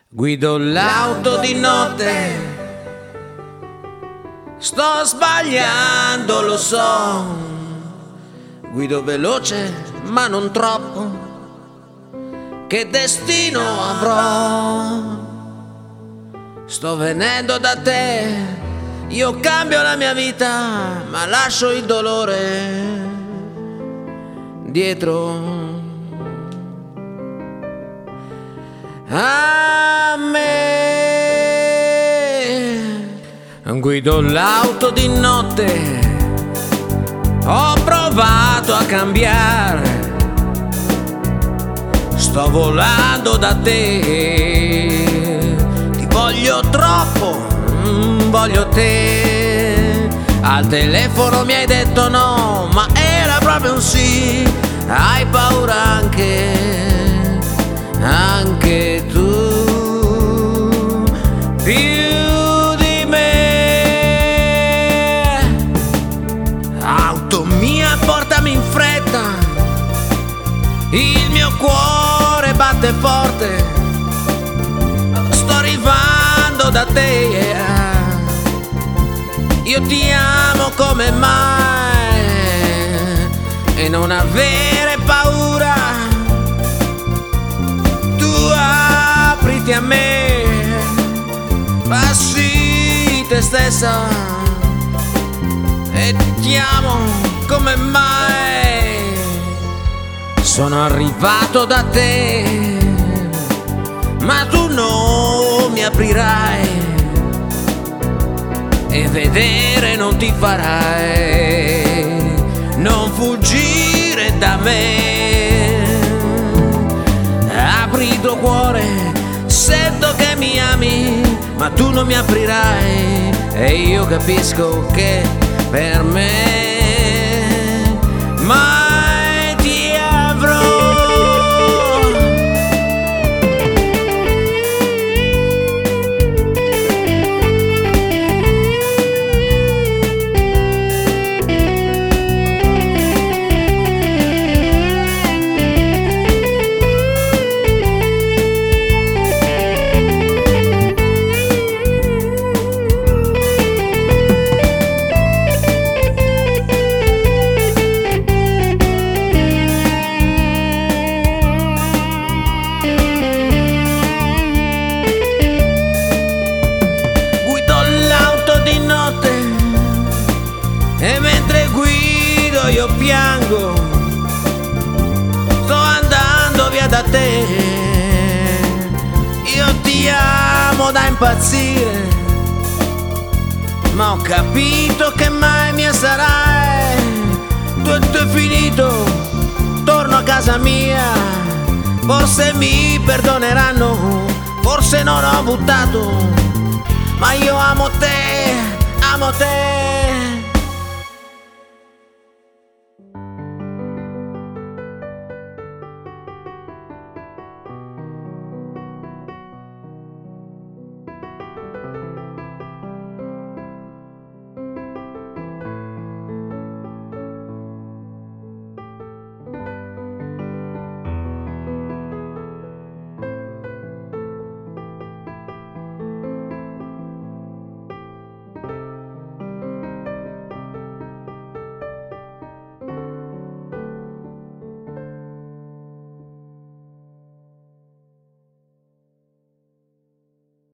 Guido l'auto di notte, sto sbagliando, lo so. Guido veloce, ma non troppo. Che destino avrò? Sto venendo da te, io cambio la mia vita, ma lascio il dolore dietro. A me guido l'auto di notte, ho provato a cambiare, sto volando da te, ti voglio troppo, voglio te. Al telefono mi hai detto no, ma era proprio un sì. Hai paura anche tu, più di me. Auto mia, portami in fretta, il mio cuore batte forte, sto arrivando da te. Io ti amo come mai, e non avere paura, tu apriti a me, passi te stessa, e ti amo come mai. Sono arrivato da te, ma tu non mi aprirai, e vedere non ti farai, non fuggire da me. Apri il tuo cuore, sento che mi ami, ma tu non mi aprirai, e io capisco che per me mai ti avrò. E mentre guido io piango, sto andando via da te. Io ti amo da impazzire, ma ho capito che mai mia sarai. Tutto è finito, torno a casa mia, forse mi perdoneranno, forse non ho buttato, ma io amo te, amo te.